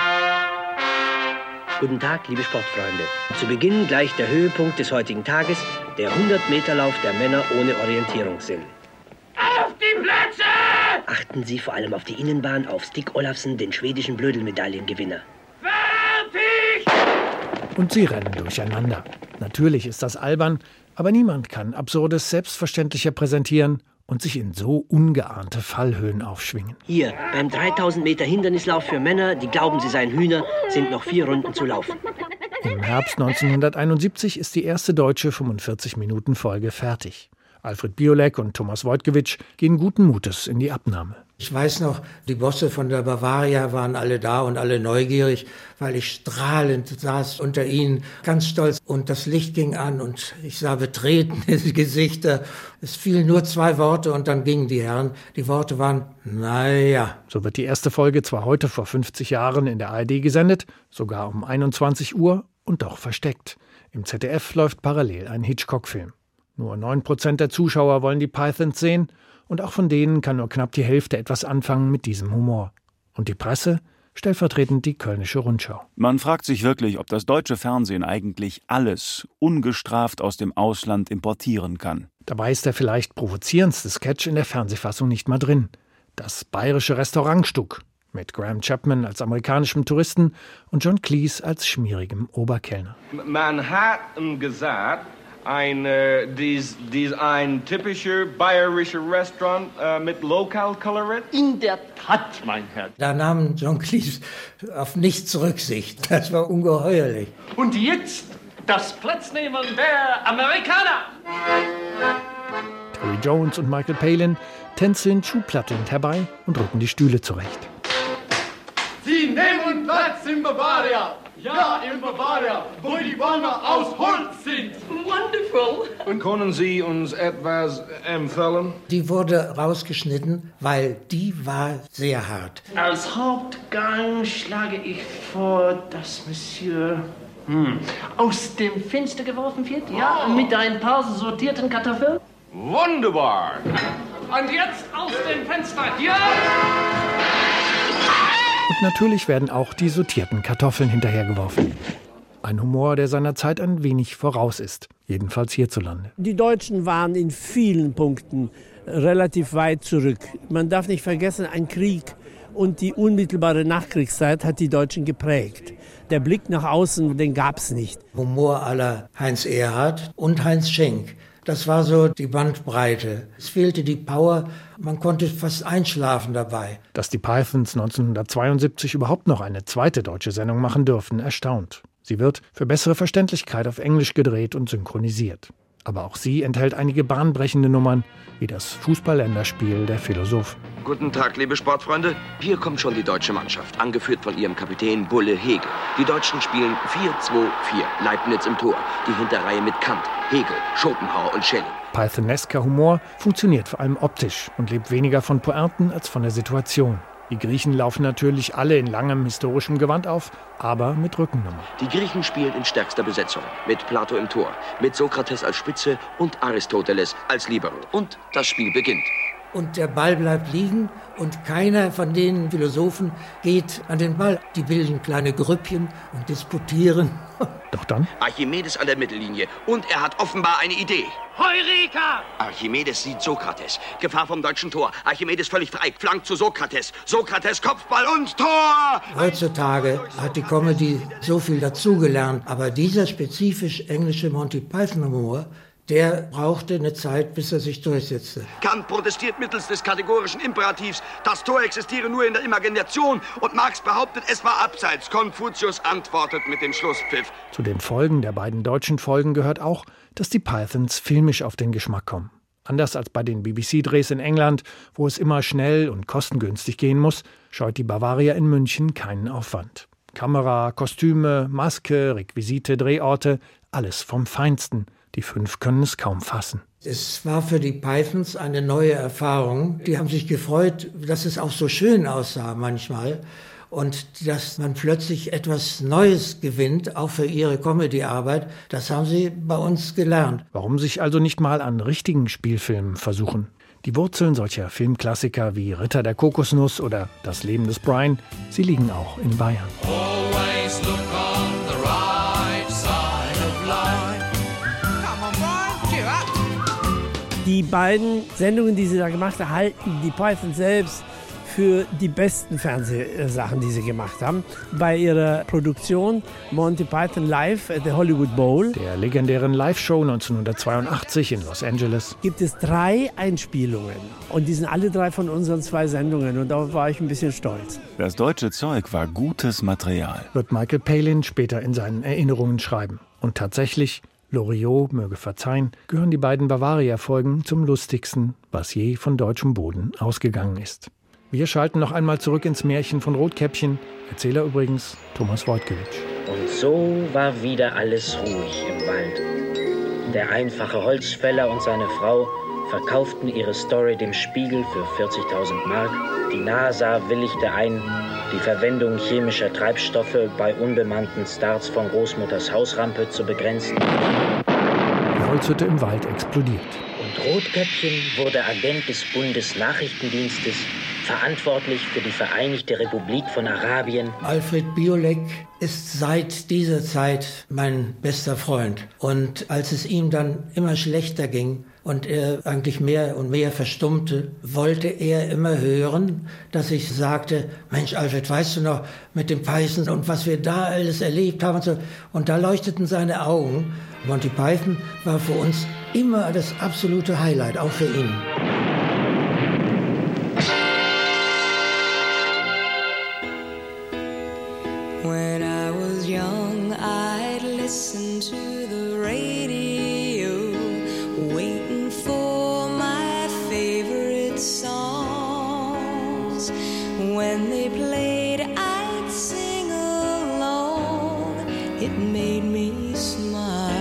Guten Tag, liebe Sportfreunde. Zu Beginn gleich der Höhepunkt des heutigen Tages, der hundert-Meter-Lauf der Männer ohne Orientierungssinn. Auf die Plätze! Achten Sie vor allem auf die Innenbahn, auf Stig Olafsen, den schwedischen Blödelmedaillengewinner. Fertig! Und sie rennen durcheinander. Natürlich ist das albern, aber niemand kann Absurdes selbstverständlicher präsentieren und sich in so ungeahnte Fallhöhen aufschwingen. Hier, beim dreitausend Meter Hindernislauf für Männer, die glauben, sie seien Hühner, sind noch vier Runden zu laufen. Im Herbst neunzehnhunderteinundsiebzig ist die erste deutsche fünfundvierzig-Minuten-Folge fertig. Alfred Biolek und Thomas Wojtkiewicz gehen guten Mutes in die Abnahme. Ich weiß noch, die Bosse von der Bavaria waren alle da und alle neugierig, weil ich strahlend saß unter ihnen, ganz stolz. Und das Licht ging an und ich sah betretene Gesichter. Es fielen nur zwei Worte und dann gingen die Herren. Die Worte waren, naja. So wird die erste Folge zwar heute vor fünfzig Jahren in der A R D gesendet, sogar um einundzwanzig Uhr und doch versteckt. Im Z D F läuft parallel ein Hitchcock-Film. Nur neun Prozent der Zuschauer wollen die Pythons sehen und auch von denen kann nur knapp die Hälfte etwas anfangen mit diesem Humor. Und die Presse? Stellvertretend die Kölnische Rundschau. Man fragt sich wirklich, ob das deutsche Fernsehen eigentlich alles ungestraft aus dem Ausland importieren kann. Dabei ist der vielleicht provozierendste Sketch in der Fernsehfassung nicht mal drin. Das bayerische Restaurantstück mit Graham Chapman als amerikanischem Touristen und John Cleese als schmierigem Oberkellner. Man hat gesagt, ein, äh, dies, dies ein typischer bayerischer Restaurant äh, mit Lokalkolorit? In der Tat, mein Herr. Da nahm John Cleese auf nichts Rücksicht. Das war ungeheuerlich. Und jetzt das Platznehmen der Amerikaner. Terry Jones und Michael Palin tänzeln schuhplattelnd herbei und rücken die Stühle zurecht. Sie nehmen Platz in Bavaria. Ja, in Bavaria, wo die Bäume aus Holz sind. Wonderful. Und können Sie uns etwas empfehlen? Die wurde rausgeschnitten, weil die war sehr hart. Als Hauptgang schlage ich vor, dass Monsieur hm, aus dem Fenster geworfen wird, ja, oh. mit ein paar sortierten Kartoffeln. Wunderbar. Und jetzt aus dem Fenster, ja! Und natürlich werden auch die sortierten Kartoffeln hinterhergeworfen. Ein Humor, der seiner Zeit ein wenig voraus ist, jedenfalls hierzulande. Die Deutschen waren in vielen Punkten relativ weit zurück. Man darf nicht vergessen, ein Krieg und die unmittelbare Nachkriegszeit hat die Deutschen geprägt. Der Blick nach außen, den gab es nicht. Humor à la Heinz Erhardt und Heinz Schenk. Das war so die Bandbreite. Es fehlte die Power, man konnte fast einschlafen dabei. Dass die Pythons neunzehnhundertzweiundsiebzig überhaupt noch eine zweite deutsche Sendung machen dürfen, erstaunt. Sie wird für bessere Verständlichkeit auf Englisch gedreht und synchronisiert. Aber auch sie enthält einige bahnbrechende Nummern, wie das Fußball-Länderspiel der Philosophen. Guten Tag, liebe Sportfreunde. Hier kommt schon die deutsche Mannschaft, angeführt von ihrem Kapitän Bulle Hegel. Die Deutschen spielen vier zwei vier, Leibniz im Tor. Die Hinterreihe mit Kant, Hegel, Schopenhauer und Schelling. Pythonesker Humor funktioniert vor allem optisch und lebt weniger von Pointen als von der Situation. Die Griechen laufen natürlich alle in langem historischem Gewand auf, aber mit Rückennummer. Die Griechen spielen in stärkster Besetzung, mit Plato im Tor, mit Sokrates als Spitze und Aristoteles als Libero. Und das Spiel beginnt. Und der Ball bleibt liegen und keiner von den Philosophen geht an den Ball. Die bilden kleine Grüppchen und disputieren. Doch dann? Archimedes an der Mittellinie und er hat offenbar eine Idee. Heureka! Archimedes sieht Sokrates. Gefahr vom deutschen Tor. Archimedes völlig frei. Flank zu Sokrates. Sokrates, Kopfball und Tor! Heutzutage hat die Comedy so viel dazugelernt. Aber dieser spezifisch englische Monty Python-Humor, der brauchte eine Zeit, bis er sich durchsetzte. Kant protestiert mittels des kategorischen Imperativs. Das Tor existiere nur in der Imagination. Und Marx behauptet, es war abseits. Konfuzius antwortet mit dem Schlusspfiff. Zu den Folgen der beiden deutschen Folgen gehört auch, dass die Pythons filmisch auf den Geschmack kommen. Anders als bei den B B C-Drehs in England, wo es immer schnell und kostengünstig gehen muss, scheut die Bavaria in München keinen Aufwand. Kamera, Kostüme, Maske, Requisite, Drehorte, alles vom Feinsten. Die fünf können es kaum fassen. Es war für die Pythons eine neue Erfahrung. Die haben sich gefreut, dass es auch so schön aussah manchmal. Und dass man plötzlich etwas Neues gewinnt, auch für ihre Comedy-Arbeit, das haben sie bei uns gelernt. Warum sich also nicht mal an richtigen Spielfilmen versuchen? Die Wurzeln solcher Filmklassiker wie Ritter der Kokosnuss oder Das Leben des Brian, sie liegen auch in Bayern. Always look on the right side of life. Come on, Brian, cheer up. Die beiden Sendungen, die sie da gemacht haben, halten die Pythons selbst für die besten Fernsehsachen, die sie gemacht haben. Bei ihrer Produktion Monty Python Live at the Hollywood Bowl, der legendären Live-Show neunzehnhundertzweiundachtzig in Los Angeles, gibt es drei Einspielungen. Und die sind alle drei von unseren zwei Sendungen. Und da war ich ein bisschen stolz. Das deutsche Zeug war gutes Material, wird Michael Palin später in seinen Erinnerungen schreiben. Und tatsächlich, Loriot möge verzeihen, gehören die beiden Bavaria-Folgen zum lustigsten, was je von deutschem Boden ausgegangen ist. Wir schalten noch einmal zurück ins Märchen von Rotkäppchen. Erzähler übrigens Thomas Wojtkiewicz. Und so war wieder alles ruhig im Wald. Der einfache Holzfäller und seine Frau verkauften ihre Story dem Spiegel für vierzigtausend Mark. Die NASA willigte ein, die Verwendung chemischer Treibstoffe bei unbemannten Starts von Großmutters Hausrampe zu begrenzen. Die Holzhütte im Wald explodiert. Und Rotkäppchen wurde Agent des Bundesnachrichtendienstes, verantwortlich für die Vereinigte Republik von Arabien. Alfred Biolek ist seit dieser Zeit mein bester Freund. Und als es ihm dann immer schlechter ging und er eigentlich mehr und mehr verstummte, wollte er immer hören, dass ich sagte, Mensch Alfred, weißt du noch, mit dem Python und was wir da alles erlebt haben und so. Und da leuchteten seine Augen. Monty Python war für uns immer das absolute Highlight, auch für ihn. When I was young, I'd listen to the radio, waiting for my favorite songs. When they played, I'd sing along. It made me smile.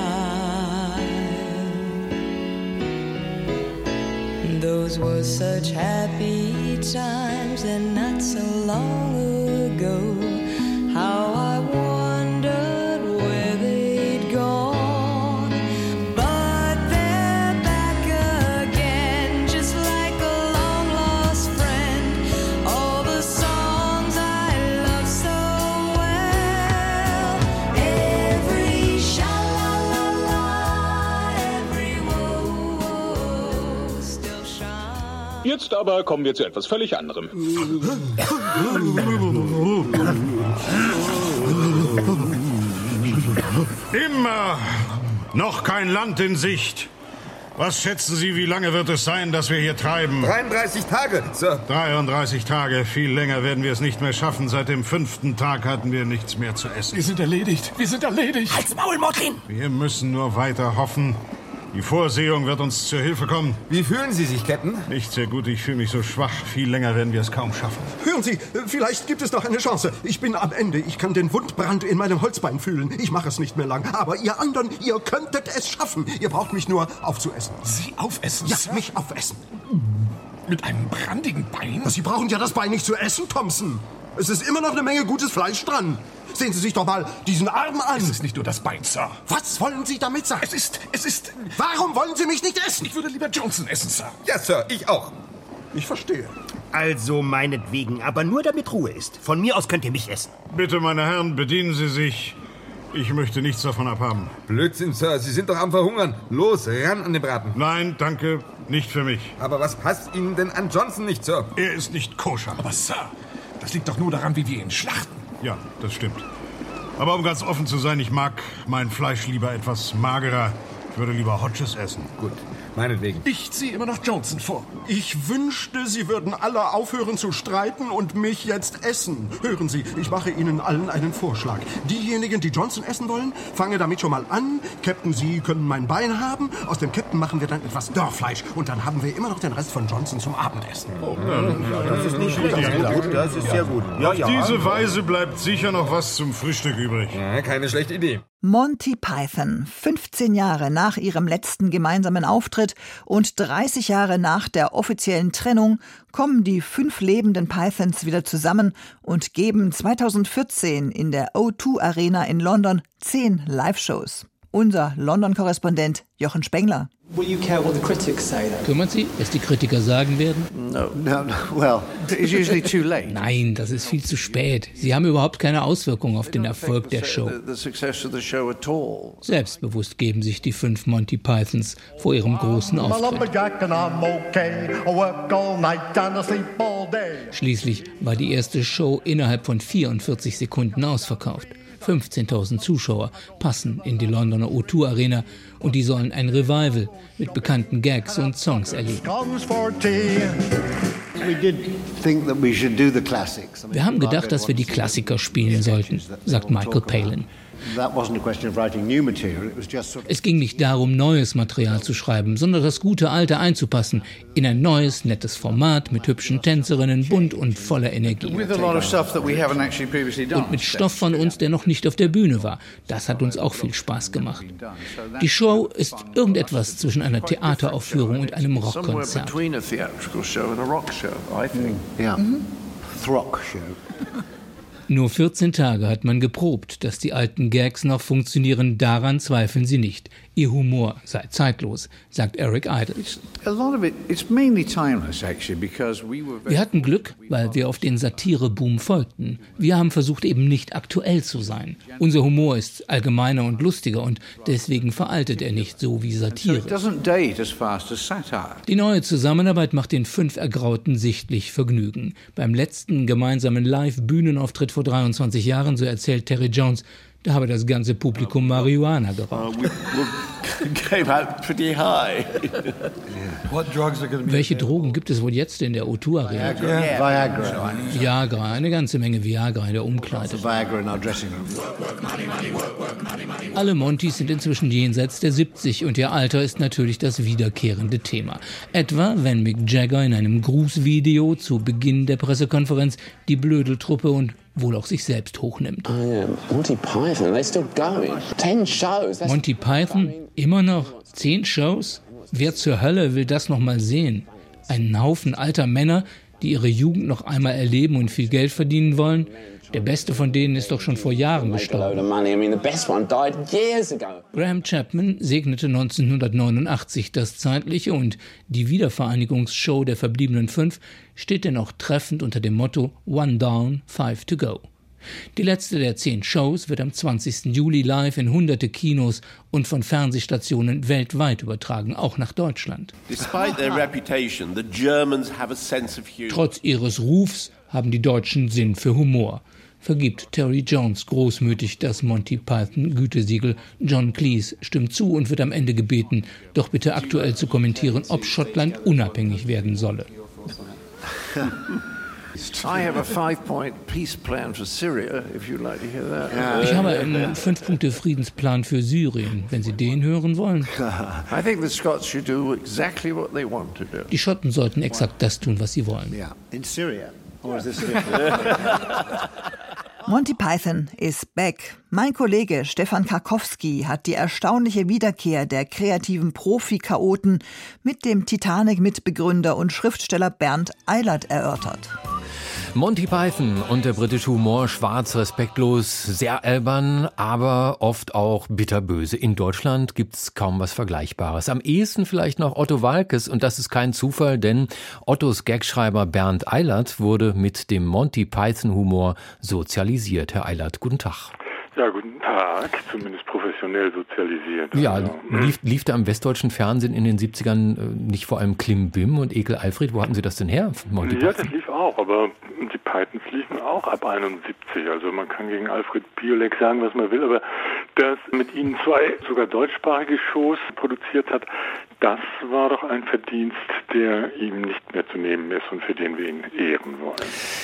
Those were such happy times and not so long ago. How I wondered where they'd gone. But they're back again, just like a long-lost friend. All the songs I love so well. Every sha-la-la-la, every wo-wo still shines. Jetzt aber kommen wir zu etwas völlig anderem. Immer noch kein Land in Sicht. Was schätzen Sie, wie lange wird es sein, dass wir hier treiben? dreiunddreißig Tage, Sir. dreiunddreißig Tage. Viel länger werden wir es nicht mehr schaffen. Seit dem fünften Tag hatten wir nichts mehr zu essen. Wir sind erledigt. Wir sind erledigt. Halt's Maul, Motlin! Wir müssen nur weiter hoffen. Die Vorsehung wird uns zur Hilfe kommen. Wie fühlen Sie sich, Captain? Nicht sehr gut, ich fühle mich so schwach. Viel länger werden wir es kaum schaffen. Hören Sie, vielleicht gibt es noch eine Chance. Ich bin am Ende. Ich kann den Wundbrand in meinem Holzbein fühlen. Ich mache es nicht mehr lang. Aber ihr anderen, ihr könntet es schaffen. Ihr braucht mich nur aufzuessen. Sie aufessen? Ja, Sir? mich aufessen. Mit einem brandigen Bein? Sie brauchen ja das Bein nicht zu essen, Thompson. Es ist immer noch eine Menge gutes Fleisch dran. Sehen Sie sich doch mal diesen Arm an. Es ist nicht nur das Bein, Sir. Was wollen Sie damit sagen? Es ist, es ist... Warum wollen Sie mich nicht essen? Ich würde lieber Johnson essen, Sir. Ja, Sir, ich auch. Ich verstehe. Also meinetwegen, aber nur damit Ruhe ist. Von mir aus könnt ihr mich essen. Bitte, meine Herren, bedienen Sie sich. Ich möchte nichts davon abhaben. Blödsinn, Sir. Sie sind doch am Verhungern. Los, ran an den Braten. Nein, danke, nicht für mich. Aber was passt Ihnen denn an Johnson nicht, Sir? Er ist nicht koscher. Aber Sir, das liegt doch nur daran, wie wir ihn schlachten. Ja, das stimmt. Aber um ganz offen zu sein, ich mag mein Fleisch lieber etwas magerer. Ich würde lieber Hodges essen. Gut. Meinetwegen. Ich ziehe immer noch Johnson vor. Ich wünschte, Sie würden alle aufhören zu streiten und mich jetzt essen. Hören Sie, ich mache Ihnen allen einen Vorschlag. Diejenigen, die Johnson essen wollen, fange damit schon mal an. Captain, Sie können mein Bein haben. Aus dem Captain machen wir dann etwas Dörrfleisch. Und dann haben wir immer noch den Rest von Johnson zum Abendessen. Oh, ja, das ist nicht schlecht. Das ist sehr gut. Ja, ja. Auf diese Weise bleibt sicher noch was zum Frühstück übrig. Ja, keine schlechte Idee. Monty Python, fünfzehn Jahre nach ihrem letzten gemeinsamen Auftritt und dreißig Jahre nach der offiziellen Trennung, kommen die fünf lebenden Pythons wieder zusammen und geben zweitausendvierzehn in der O zwei Arena in London zehn Live-Shows. Unser London-Korrespondent Jochen Spengler. Kümmert Sie, was die Kritiker sagen werden? No, no, well, it's usually too late. Nein, das ist viel zu spät. Sie haben überhaupt keine Auswirkung auf den Erfolg der Show. Selbstbewusst geben sich die fünf Monty Pythons vor ihrem großen Auftritt. Schließlich war die erste Show innerhalb von vierundvierzig Sekunden ausverkauft. fünfzehntausend Zuschauer passen in die Londoner O zwei Arena und die sollen ein Revival mit bekannten Gags und Songs erleben. Wir haben gedacht, dass wir die Klassiker spielen sollten, sagt Michael Palin. Es ging nicht darum, neues Material zu schreiben, sondern das gute Alte einzupassen in ein neues, nettes Format mit hübschen Tänzerinnen, bunt und voller Energie. Und mit Stoff von uns, der noch nicht auf der Bühne war. Das hat uns auch viel Spaß gemacht. Die Show ist irgendetwas zwischen einer Theateraufführung und einem Rockkonzert. Nur vierzehn Tage hat man geprobt, dass die alten Gags noch funktionieren. Daran zweifeln sie nicht. Ihr Humor sei zeitlos, sagt Eric Idle. Wir hatten Glück, weil wir auf den Satire-Boom folgten. Wir haben versucht, eben nicht aktuell zu sein. Unser Humor ist allgemeiner und lustiger und deswegen veraltet er nicht so wie Satire. Die neue Zusammenarbeit macht den fünf Ergrauten sichtlich Vergnügen. Beim letzten gemeinsamen Live-Bühnenauftritt vor dreiundzwanzig Jahren, so erzählt Terry Jones, da habe das ganze Publikum Marihuana geraucht. Welche Drogen gibt es wohl jetzt in der O zwei Arena? Viagra. Viagra, eine ganze Menge Viagra in der Umkleide. Alle Montys sind inzwischen jenseits der siebzig und ihr Alter ist natürlich das wiederkehrende Thema. Etwa, wenn Mick Jagger in einem Grußvideo zu Beginn der Pressekonferenz die Blödeltruppe und wohl auch sich selbst hochnimmt. Oh yeah. Monty Python, they're still going. Ten shows. That's Monty Python, immer noch zehn Shows? Wer zur Hölle will das noch mal sehen? Einen Haufen alter Männer, die ihre Jugend noch einmal erleben und viel Geld verdienen wollen? Der beste von denen ist doch schon vor Jahren gestorben. Graham Chapman segnete neunzehnhundertneunundachtzig das Zeitliche und die Wiedervereinigungsshow der verbliebenen fünf steht dennoch treffend unter dem Motto One Down, Five to Go. Die letzte der zehn Shows wird am zwanzigsten Juli live in hunderte Kinos und von Fernsehstationen weltweit übertragen, auch nach Deutschland. Trotz ihres Rufs haben die Deutschen Sinn für Humor, vergibt Terry Jones großmütig das Monty Python Gütesiegel. John Cleese stimmt zu und wird am Ende gebeten, doch bitte aktuell zu kommentieren, ob Schottland unabhängig werden solle. Ich habe einen Fünf-Punkte-Friedенsplan für Syrien, wenn Sie den hören wollen. Die Schotten sollten exakt das tun, was sie wollen. In Syria. Monty Python is back. Mein Kollege Stefan Karkowski hat die erstaunliche Wiederkehr der kreativen Profi-Chaoten mit dem Titanic-Mitbegründer und Schriftsteller Bernd Eilert erörtert. Monty Python und der britische Humor, schwarz, respektlos, sehr albern, aber oft auch bitterböse. In Deutschland gibt's kaum was Vergleichbares. Am ehesten vielleicht noch Otto Waalkes und das ist kein Zufall, denn Ottos Gagschreiber Bernd Eilert wurde mit dem Monty Python Humor sozialisiert. Herr Eilert, guten Tag. Ja, guten Tag, zumindest professionell sozialisiert. Ja, also, lief, lief da im westdeutschen Fernsehen in den siebzigern äh, nicht vor allem Klimbim und Ekel Alfred? Wo hatten Sie das denn her? Monty ja, das lief auch, aber die Pythons liefen auch ab einundsiebzig. Also man kann gegen Alfred Biolek sagen, was man will, aber dass mit ihnen zwei sogar deutschsprachige Shows produziert hat, das war doch ein Verdienst, der ihm nicht mehr zu nehmen ist und für den wir ihn ehren wollen.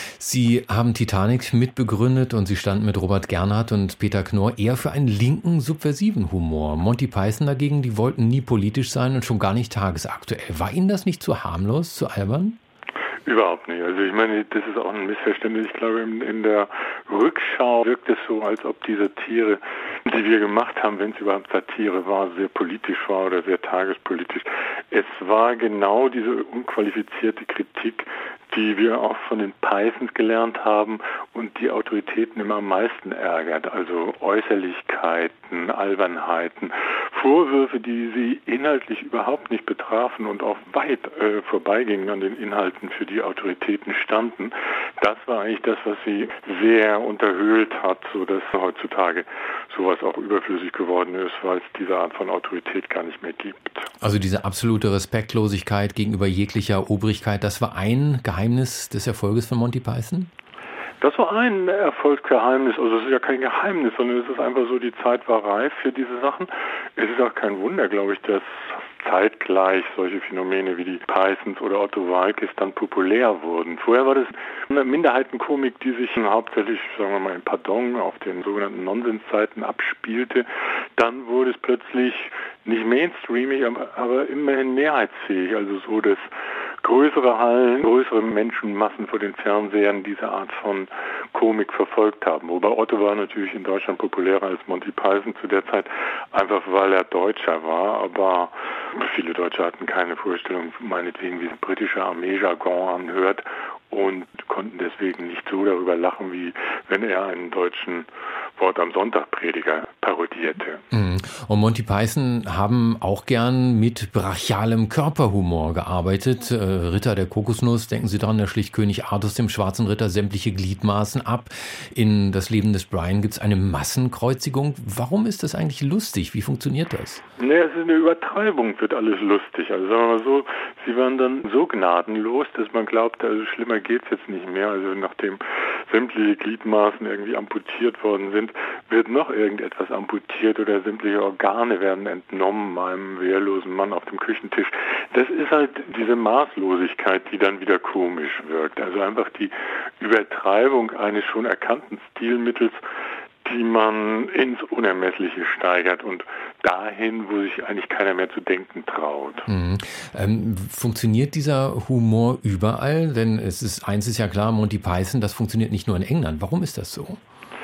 Sie haben Titanic mitbegründet und Sie standen mit Robert Gernhardt und Peter Knorr eher für einen linken, subversiven Humor. Monty Python dagegen, die wollten nie politisch sein und schon gar nicht tagesaktuell. War Ihnen das nicht zu harmlos, zu albern? Überhaupt nicht. Also ich meine, das ist auch ein Missverständnis. Ich glaube, in, in der Rückschau wirkt es so, als ob die Satire, die wir gemacht haben, wenn es überhaupt Satire war, sehr politisch war oder sehr tagespolitisch. Es war genau diese unqualifizierte Kritik, die wir auch von den Pythons gelernt haben und die Autoritäten immer am meisten ärgert. Also Äußerlichkeiten, Albernheiten, Vorwürfe, die sie inhaltlich überhaupt nicht betrafen und auch weit äh, vorbeigingen an den Inhalten, für die Autoritäten standen. Das war eigentlich das, was sie sehr unterhöhlt hat, sodass heutzutage sowas auch überflüssig geworden ist, weil es diese Art von Autorität gar nicht mehr gibt. Also diese absolute Respektlosigkeit gegenüber jeglicher Obrigkeit, das war ein Geheimnis des Erfolges von Monty Python? Das war ein Erfolgsgeheimnis, also es ist ja kein Geheimnis, sondern es ist einfach so, die Zeit war reif für diese Sachen. Es ist auch kein Wunder, glaube ich, dass zeitgleich solche Phänomene wie die Pythons oder Otto Waalkes dann populär wurden. Vorher war das eine Minderheitenkomik, die sich hauptsächlich, sagen wir mal, in Pardon auf den sogenannten Nonsenszeiten abspielte. Dann wurde es plötzlich nicht mainstreamig, aber immerhin mehrheitsfähig, also so, dass größere Hallen, größere Menschenmassen vor den Fernsehern diese Art von Komik verfolgt haben. Wobei Otto war natürlich in Deutschland populärer als Monty Python zu der Zeit, einfach weil er Deutscher war, aber viele Deutsche hatten keine Vorstellung, meinetwegen, wie ein britischer Armeejargon anhört und konnten deswegen nicht so darüber lachen, wie wenn er einen deutschen Wort am Sonntag Prediger parodierte. Und Monty Python haben auch gern mit brachialem Körperhumor gearbeitet. Äh, Ritter der Kokosnuss, denken Sie dran, der schlich König Artus dem schwarzen Ritter sämtliche Gliedmaßen ab. In Das Leben des Brian gibt es eine Massenkreuzigung. Warum ist das eigentlich lustig? Wie funktioniert das? Naja, es ist eine Übertreibung, wird alles lustig. Also sagen wir mal so, sie waren dann so gnadenlos, dass man glaubte, also schlimmer geht's jetzt nicht mehr. Also nachdem sämtliche Gliedmaßen irgendwie amputiert worden sind, wird noch irgendetwas amputiert oder sämtliche Organe werden entnommen einem wehrlosen Mann auf dem Küchentisch. Das ist halt diese Maßlosigkeit, die dann wieder komisch wirkt. Also einfach die Übertreibung eines schon erkannten Stilmittels, die man ins Unermessliche steigert und dahin, wo sich eigentlich keiner mehr zu denken traut. Mhm. Ähm, funktioniert dieser Humor überall? Denn es ist, eins ist ja klar, Monty Python, das funktioniert nicht nur in England. Warum ist das so?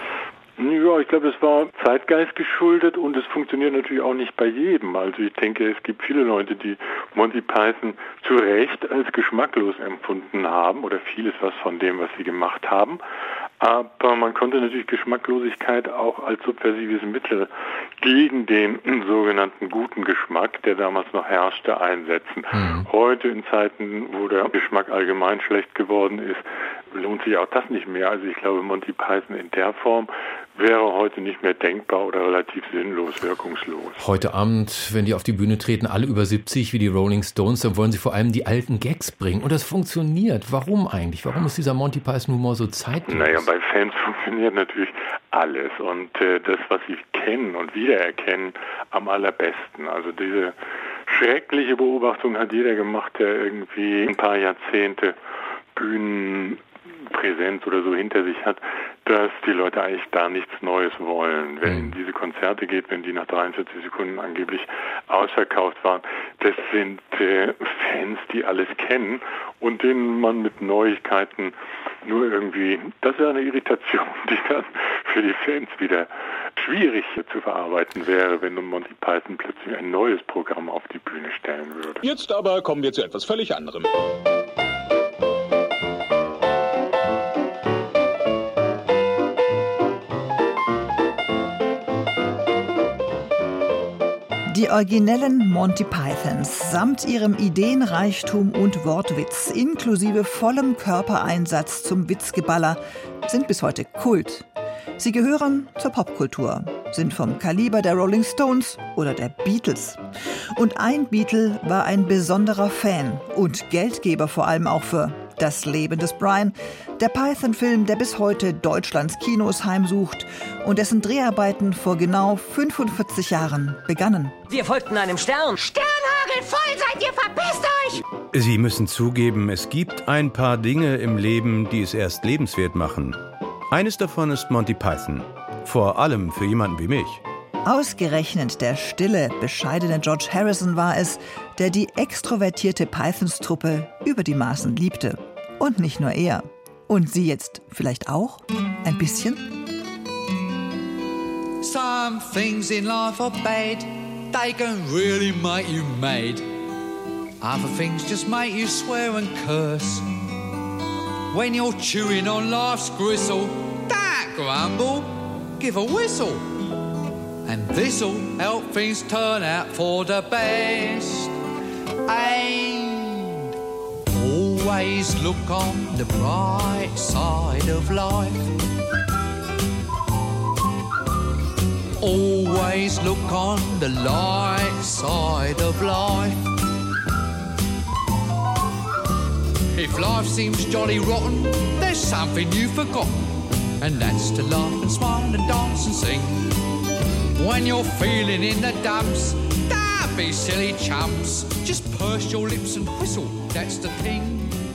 Ja, ich glaube, es war Zeitgeist geschuldet und es funktioniert natürlich auch nicht bei jedem. Also ich denke, es gibt viele Leute, die Monty Python zu Recht als geschmacklos empfunden haben oder vieles was von dem, was sie gemacht haben. Aber man konnte natürlich Geschmacklosigkeit auch als subversives Mittel gegen den sogenannten guten Geschmack, der damals noch herrschte, einsetzen. Mhm. Heute in Zeiten, wo der Geschmack allgemein schlecht geworden ist, lohnt sich auch das nicht mehr. Also ich glaube, Monty Python in der Form wäre heute nicht mehr denkbar oder relativ sinnlos, wirkungslos. Heute Abend, wenn die auf die Bühne treten, alle über siebzig wie die Rolling Stones, dann wollen sie vor allem die alten Gags bringen. Und das funktioniert. Warum eigentlich? Warum ist dieser Monty Python Humor so zeitlos? Naja, bei Fans funktioniert natürlich alles. Und äh, das, was sie kennen und wiedererkennen, am allerbesten. Also diese schreckliche Beobachtung hat jeder gemacht, der irgendwie ein paar Jahrzehnte Bühnenpräsenz oder so hinter sich hat, dass die Leute eigentlich da nichts Neues wollen. Wenn mhm. diese Konzerte geht, wenn die nach dreiundvierzig Sekunden angeblich ausverkauft waren, das sind äh, Fans, die alles kennen und denen man mit Neuigkeiten nur irgendwie, das ist eine Irritation, die dann für die Fans wieder schwierig zu verarbeiten wäre, wenn Monty Python plötzlich ein neues Programm auf die Bühne stellen würde. Jetzt aber kommen wir zu etwas völlig anderem. Die originellen Monty Pythons samt ihrem Ideenreichtum und Wortwitz inklusive vollem Körpereinsatz zum Witzgeballer sind bis heute Kult. Sie gehören zur Popkultur, sind vom Kaliber der Rolling Stones oder der Beatles. Und ein Beatle war ein besonderer Fan und Geldgeber vor allem auch für Das Leben des Brian, der Python-Film, der bis heute Deutschlands Kinos heimsucht und dessen Dreharbeiten vor genau fünfundvierzig Jahren begannen. Wir folgten einem Stern. Sternhagel voll seid ihr, verpisst euch! Sie müssen zugeben, es gibt ein paar Dinge im Leben, die es erst lebenswert machen. Eines davon ist Monty Python. Vor allem für jemanden wie mich. Ausgerechnet der stille, bescheidene George Harrison war es, der die extrovertierte Pythons-Truppe über die Maßen liebte. Und nicht nur er. Und Sie jetzt vielleicht auch? Ein bisschen? Some things in life are bad. They can really make you mad. Other things just make you swear and curse. When you're chewing on life's gristle, don't grumble, give a whistle. And this'll help things turn out for the best. And always look on the bright side of life. Always look on the light side of life. If life seems jolly rotten, there's something you've forgotten. And that's to laugh and smile and dance and sing. When you're feeling in the dumps, don't be silly chumps. Just purse your lips and whistle, that's the thing.